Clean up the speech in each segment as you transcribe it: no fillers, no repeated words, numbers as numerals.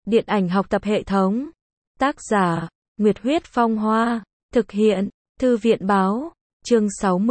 Điện ảnh học tập hệ thống. Tác giả, Nguyệt Huyết Phong Hoa. Thực hiện, Thư viện Báo. Chương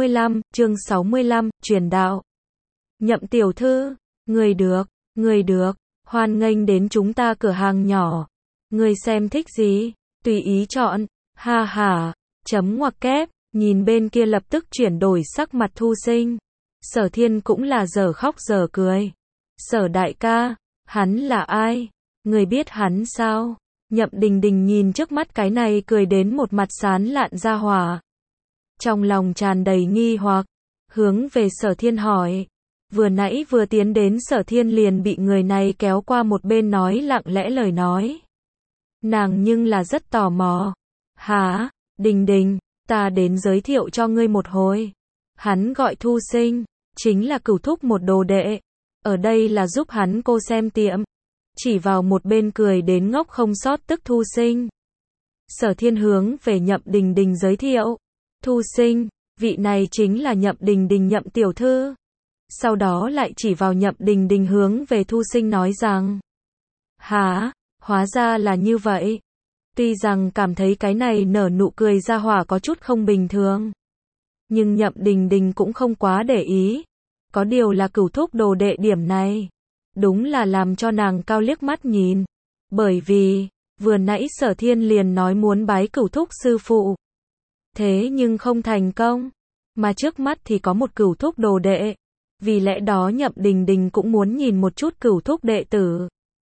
65, truyền đạo. Nhậm tiểu thư, người được, hoan nghênh đến chúng ta cửa hàng nhỏ. Người xem thích gì, tùy ý chọn, ha ha, chấm ngoặc kép, nhìn bên kia lập tức chuyển đổi sắc mặt Thu Sinh. Sở Thiên cũng là giờ khóc giờ cười. Sở đại ca, hắn là ai? Người biết hắn sao? Nhậm Đình Đình nhìn trước mắt cái này cười đến một mặt sán lạn ra hỏa. Trong lòng tràn đầy nghi hoặc, hướng về Sở Thiên hỏi. Vừa nãy vừa tiến đến Sở Thiên liền bị người này kéo qua một bên nói lặng lẽ lời nói. Nàng nhưng là rất tò mò. Hả, Đình Đình, ta đến giới thiệu cho ngươi một hồi. Hắn gọi Thu Sinh, chính là cửu thúc một đồ đệ. Ở đây là giúp hắn cô xem tiệm. Chỉ vào một bên cười đến ngốc không sót tức Thu Sinh. Sở Thiên hướng về Nhậm Đình Đình giới thiệu. Thu Sinh, vị này chính là Nhậm Đình Đình Nhậm tiểu thư. Sau đó lại chỉ vào Nhậm Đình Đình hướng về Thu Sinh nói rằng. Hả, hóa ra là như vậy. Tuy rằng cảm thấy cái này nở nụ cười ra hỏa có chút không bình thường. Nhưng Nhậm Đình Đình cũng không quá để ý. Có điều là cửu thúc đồ đệ điểm này. Đúng là làm cho nàng cao liếc mắt nhìn. Bởi vì, vừa nãy Sở Thiên liền nói muốn bái cửu thúc sư phụ. Thế nhưng không thành công. Mà trước mắt thì có một cửu thúc đồ đệ. Vì lẽ đó Nhậm Đình Đình cũng muốn nhìn một chút cửu thúc đệ tử.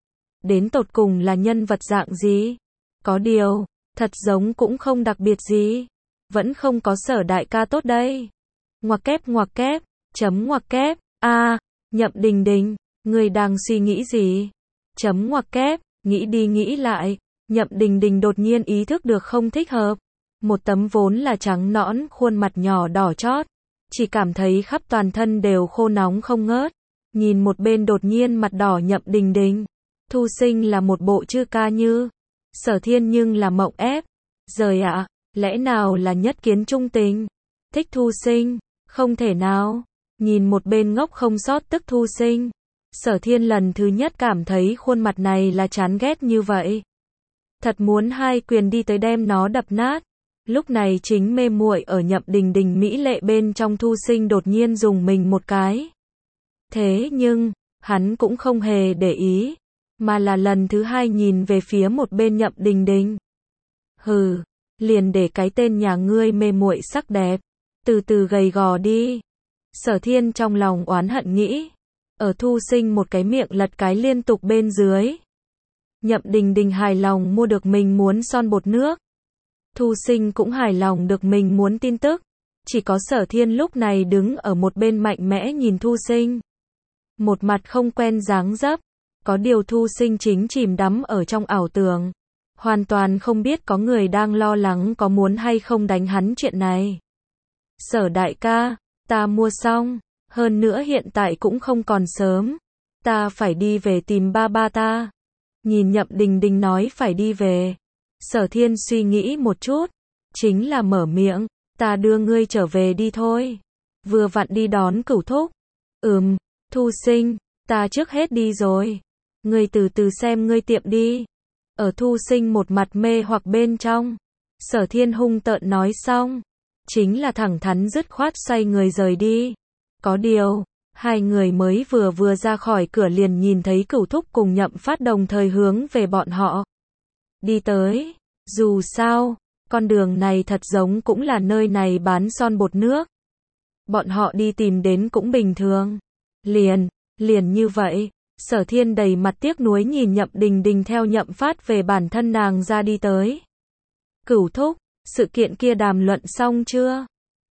Đến tột cùng là nhân vật dạng gì? Có điều, thật giống cũng không đặc biệt gì. Vẫn không có Sở đại ca tốt đây. Ngoặc kép, chấm ngoặc kép, Nhậm Đình Đình, ngươi đang suy nghĩ gì? Chấm ngoặc kép, nghĩ đi nghĩ lại, Nhậm Đình Đình đột nhiên ý thức được không thích hợp. Một tấm vốn là trắng nõn, khuôn mặt nhỏ đỏ chót, chỉ cảm thấy khắp toàn thân đều khô nóng không ngớt. Nhìn một bên đột nhiên mặt đỏ Nhậm Đình Đình, Thu Sinh là một bộ chư ca như, Sở Thiên nhưng là mộng ép. Giời ạ, lẽ nào là nhất kiến trung tình? Thích Thu Sinh, không thể nào. Nhìn một bên ngốc không sót tức Thu Sinh, Sở Thiên lần thứ nhất cảm thấy khuôn mặt này là chán ghét như vậy. Thật muốn hai quyền đi tới đem nó đập nát. Lúc này chính mê muội ở Nhậm Đình Đình mỹ lệ bên trong Thu Sinh đột nhiên dùng mình một cái. Thế nhưng, hắn cũng không hề để ý, mà là lần thứ hai nhìn về phía một bên Nhậm Đình Đình. Hừ, liền để cái tên nhà ngươi mê muội sắc đẹp, từ từ gầy gò đi. Sở Thiên trong lòng oán hận nghĩ. Ở Thu Sinh một cái miệng lật cái liên tục bên dưới. Nhậm Đình Đình hài lòng mua được mình muốn son bột nước. Thu Sinh cũng hài lòng được mình muốn tin tức. Chỉ có Sở Thiên lúc này đứng ở một bên mạnh mẽ nhìn Thu Sinh. Một mặt không quen dáng dấp. Có điều Thu Sinh chính chìm đắm ở trong ảo tưởng. Hoàn toàn không biết có người đang lo lắng có muốn hay không đánh hắn chuyện này. Sở đại ca, ta mua xong. Hơn nữa hiện tại cũng không còn sớm. Ta phải đi về tìm ba ba ta. Nhìn Nhậm Đình Đình nói phải đi về. Sở Thiên suy nghĩ một chút. Chính là mở miệng. Ta đưa ngươi trở về đi thôi. Vừa vặn đi đón cửu thúc. Thu Sinh, ta trước hết đi rồi. Ngươi từ từ xem ngươi tiệm đi. Ở Thu Sinh một mặt mê hoặc bên trong. Sở Thiên hung tợn nói xong. Chính là thẳng thắn dứt khoát xoay người rời đi. Có điều, hai người mới vừa ra khỏi cửa liền nhìn thấy cửu thúc cùng Nhậm Phát đồng thời hướng về bọn họ đi tới. Dù sao, con đường này thật giống cũng là nơi này bán son bột nước. Bọn họ đi tìm đến cũng bình thường. Liền như vậy, Sở Thiên đầy mặt tiếc nuối nhìn Nhậm Đình Đình theo Nhậm Phát về bản thân nàng ra đi tới. Cửu thúc, sự kiện kia đàm luận xong chưa?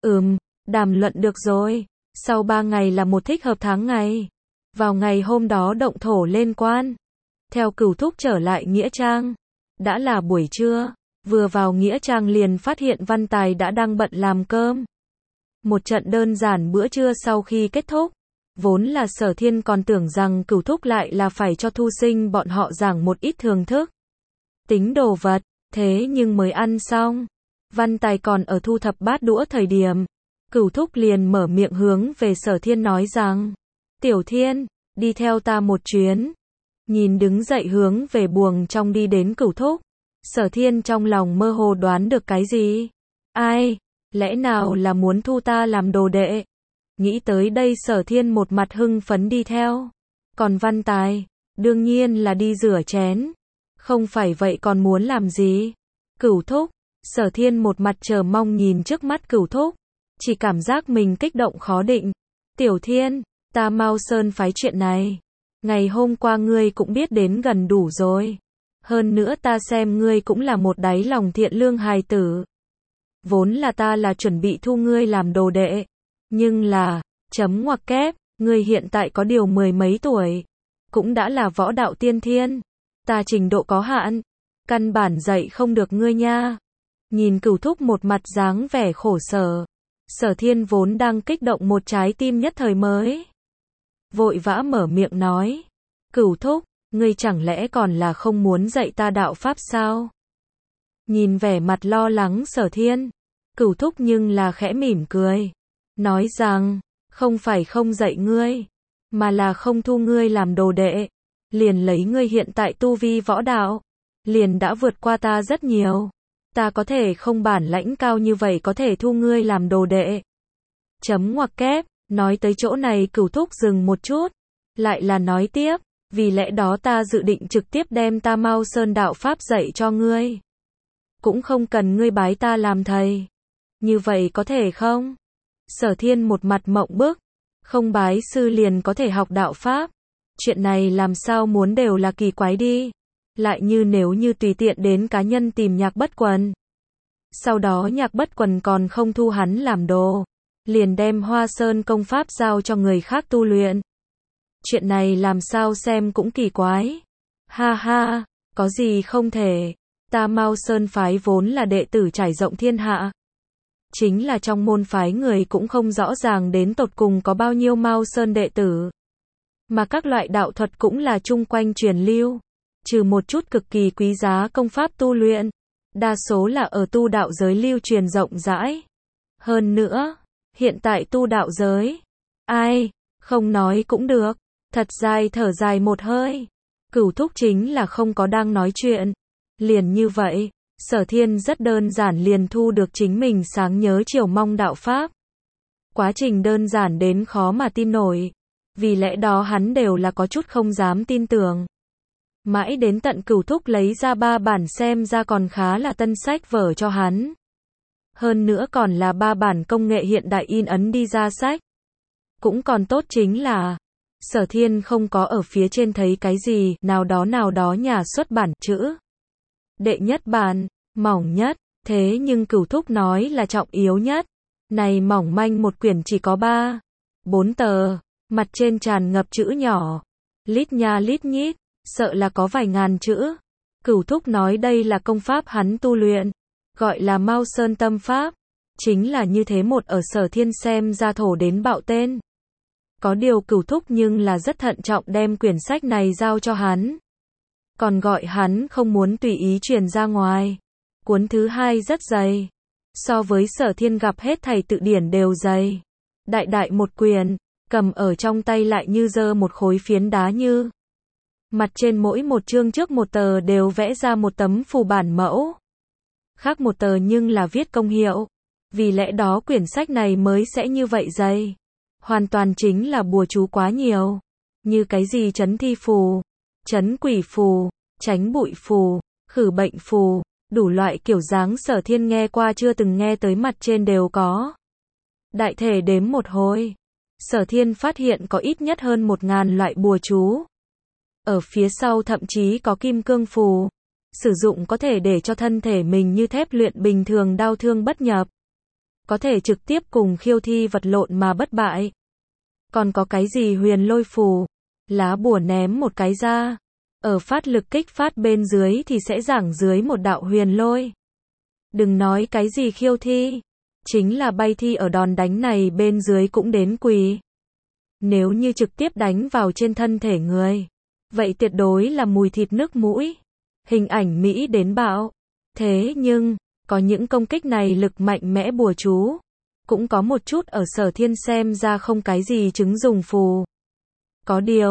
Đàm luận được rồi. Sau 3 ngày là một thích hợp tháng ngày. Vào ngày hôm đó động thổ lên quan. Theo cửu thúc trở lại Nghĩa Trang. Đã là buổi trưa. Vừa vào Nghĩa Trang liền phát hiện Văn Tài đã đang bận làm cơm. Một trận đơn giản bữa trưa sau khi kết thúc. Vốn là Sở Thiên còn tưởng rằng cửu thúc lại là phải cho Thu Sinh bọn họ giảng một ít thưởng thức. Tính đồ vật. Thế nhưng mới ăn xong. Văn Tài còn ở thu thập bát đũa thời điểm. Cửu thúc liền mở miệng hướng về Sở Thiên nói rằng. Tiểu Thiên, đi theo ta một chuyến. Nhìn đứng dậy hướng về buồng trong đi đến Cửu Thúc. Sở Thiên trong lòng mơ hồ đoán được cái gì. Ai? Lẽ nào là muốn thu ta làm đồ đệ? Nghĩ tới đây Sở Thiên một mặt hưng phấn đi theo. Còn Văn Tài, đương nhiên là đi rửa chén. Không phải vậy còn muốn làm gì? Cửu Thúc, Sở Thiên một mặt chờ mong nhìn trước mắt Cửu Thúc. Chỉ cảm giác mình kích động khó định. Tiểu Thiên, ta Mao Sơn phái chuyện này. Ngày hôm qua ngươi cũng biết đến gần đủ rồi. Hơn nữa ta xem ngươi cũng là một đáy lòng thiện lương hài tử. Vốn là ta là chuẩn bị thu ngươi làm đồ đệ. Nhưng là, chấm ngoặc kép, ngươi hiện tại có điều 10 mấy tuổi. Cũng đã là võ đạo tiên thiên. Ta trình độ có hạn. Căn bản dạy không được ngươi nha. Nhìn Cửu Thúc một mặt dáng vẻ khổ sở. Sở Thiên vốn đang kích động một trái tim nhất thời mới. Vội vã mở miệng nói. Cửu Thúc, ngươi chẳng lẽ còn là không muốn dạy ta đạo pháp sao? Nhìn vẻ mặt lo lắng Sở Thiên. Cửu Thúc nhưng là khẽ mỉm cười. Nói rằng, không phải không dạy ngươi, mà là không thu ngươi làm đồ đệ. Liền lấy ngươi hiện tại tu vi võ đạo. Liền đã vượt qua ta rất nhiều. Ta có thể không bản lãnh cao như vậy có thể thu ngươi làm đồ đệ. Chấm ngoặc kép, nói tới chỗ này Cửu Thúc dừng một chút. Lại là nói tiếp, vì lẽ đó ta dự định trực tiếp đem ta Mao Sơn đạo pháp dạy cho ngươi. Cũng không cần ngươi bái ta làm thầy. Như vậy có thể không? Sở Thiên một mặt mộng bức. Không bái sư liền có thể học đạo pháp. Chuyện này làm sao muốn đều là kỳ quái đi. Lại như nếu như tùy tiện đến cá nhân tìm Nhạc Bất Quần. Sau đó Nhạc Bất Quần còn không thu hắn làm đồ. Liền đem Hoa Sơn công pháp giao cho người khác tu luyện. Chuyện này làm sao xem cũng kỳ quái. Ha ha, có gì không thể. Ta Mao Sơn phái vốn là đệ tử trải rộng thiên hạ. Chính là trong môn phái người cũng không rõ ràng đến tột cùng có bao nhiêu Mao Sơn đệ tử. Mà các loại đạo thuật cũng là chung quanh truyền lưu. Trừ một chút cực kỳ quý giá công pháp tu luyện. Đa số là ở tu đạo giới lưu truyền rộng rãi. Hơn nữa, hiện tại tu đạo giới. Ai, không nói cũng được. Thật dài thở dài một hơi. Cửu Thúc chính là không có đang nói chuyện. Liền như vậy, Sở Thiên rất đơn giản liền thu được chính mình sáng nhớ chiều mong đạo pháp. Quá trình đơn giản đến khó mà tin nổi. Vì lẽ đó hắn đều là có chút không dám tin tưởng. Mãi đến tận Cửu Thúc lấy ra 3 bản xem ra còn khá là tân sách vở cho hắn. Hơn nữa còn là 3 bản công nghệ hiện đại in ấn đi ra sách. Cũng còn tốt chính là Sở Thiên không có ở phía trên thấy cái gì nào đó nhà xuất bản chữ. Đệ nhất bản, mỏng nhất, thế nhưng Cửu Thúc nói là trọng yếu nhất. Này mỏng manh một quyển chỉ có 3, 4 tờ, mặt trên tràn ngập chữ nhỏ. Lít nha lít nhít, sợ là có vài ngàn chữ. Cửu Thúc nói đây là công pháp hắn tu luyện, gọi là Mao Sơn Tâm Pháp. Chính là như thế một ở Sở Thiên xem ra thổ đến bạo tên. Có điều Cửu Thúc nhưng là rất thận trọng đem quyển sách này giao cho hắn. Còn gọi hắn không muốn tùy ý truyền ra ngoài. Cuốn thứ 2 rất dày. So với Sở Thiên gặp hết thầy tự điển đều dày. Đại đại một quyển, cầm ở trong tay lại như giơ một khối phiến đá như. Mặt trên mỗi một chương trước một tờ đều vẽ ra một tấm phù bản mẫu. Khác một tờ nhưng là viết công hiệu. Vì lẽ đó quyển sách này mới sẽ như vậy dày. Hoàn toàn chính là bùa chú quá nhiều. Như cái gì trấn thi phù, trấn quỷ phù, tránh bụi phù, khử bệnh phù, đủ loại kiểu dáng Sở Thiên nghe qua chưa từng nghe tới mặt trên đều có. Đại thể đếm một hồi, Sở Thiên phát hiện có ít nhất hơn 1000 loại bùa chú. Ở phía sau thậm chí có kim cương phù, sử dụng có thể để cho thân thể mình như thép luyện bình thường đau thương bất nhập. Có thể trực tiếp cùng khiêu thi vật lộn mà bất bại. Còn có cái gì huyền lôi phù, lá bùa ném một cái ra. Ở phát lực kích phát bên dưới thì sẽ giảng dưới một đạo huyền lôi. Đừng nói cái gì khiêu thi. Chính là bay thi ở đòn đánh này bên dưới cũng đến quỳ. Nếu như trực tiếp đánh vào trên thân thể người. Vậy tuyệt đối là mùi thịt nước mũi. Hình ảnh Mỹ đến bạo. Thế nhưng, có những công kích này lực mạnh mẽ bùa chú. Cũng có một chút ở Sở Thiên xem ra không cái gì chứng dùng phù. Có điều,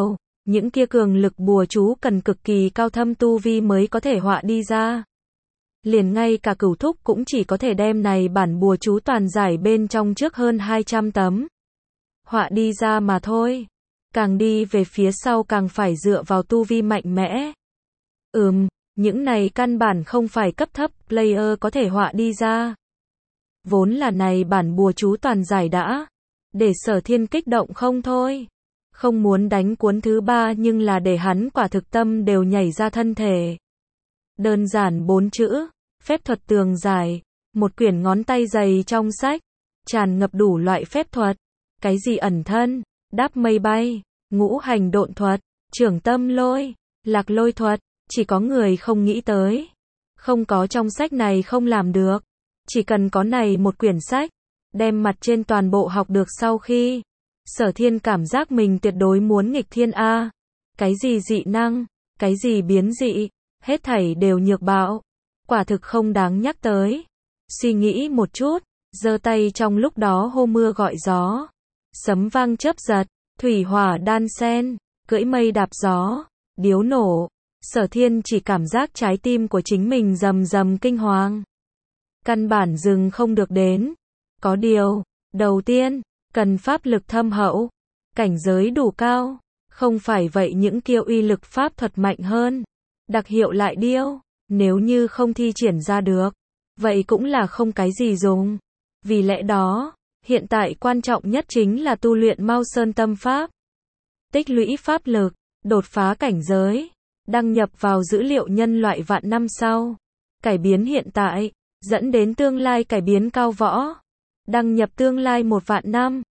Những kia cường lực bùa chú cần cực kỳ cao thâm tu vi mới có thể họa đi ra. Liền ngay cả Cửu Thúc cũng chỉ có thể đem này bản bùa chú toàn giải bên trong trước hơn 200 tấm. Họa đi ra mà thôi. Càng đi về phía sau càng phải dựa vào tu vi mạnh mẽ. Những này căn bản không phải cấp thấp player có thể họa đi ra. Vốn là này bản bùa chú toàn giải đã. Để Sở Thiên kích động không thôi. Không muốn đánh cuốn thứ 3 nhưng là để hắn quả thực tâm đều nhảy ra thân thể. Đơn giản 4 chữ, phép thuật tường giải, một quyển ngón tay dày trong sách, tràn ngập đủ loại phép thuật, cái gì ẩn thân, đáp mây bay, ngũ hành độn thuật, trưởng tâm lôi, lạc lôi thuật, chỉ có người không nghĩ tới. Không có trong sách này không làm được, chỉ cần có này một quyển sách, đem mặt trên toàn bộ học được sau khi, Sở Thiên cảm giác mình tuyệt đối muốn nghịch thiên a. Cái gì dị năng, cái gì biến dị, hết thảy đều nhược bạo, quả thực không đáng nhắc tới. Suy nghĩ một chút, giơ tay trong lúc đó hô mưa gọi gió, sấm vang chớp giật, thủy hỏa đan xen, cưỡi mây đạp gió, điếu nổ. Sở Thiên chỉ cảm giác trái tim của chính mình rầm rầm kinh hoàng. Căn bản dừng không được đến. Có điều, đầu tiên, cần pháp lực thâm hậu, cảnh giới đủ cao, không phải vậy những kia uy lực pháp thuật mạnh hơn, đặc hiệu lại điêu, nếu như không thi triển ra được, vậy cũng là không cái gì dùng. Vì lẽ đó, hiện tại quan trọng nhất chính là tu luyện Mao Sơn Tâm Pháp, tích lũy pháp lực, đột phá cảnh giới, đăng nhập vào dữ liệu nhân loại vạn năm sau, cải biến hiện tại, dẫn đến tương lai cải biến cao võ, đăng nhập tương lai 1 vạn năm.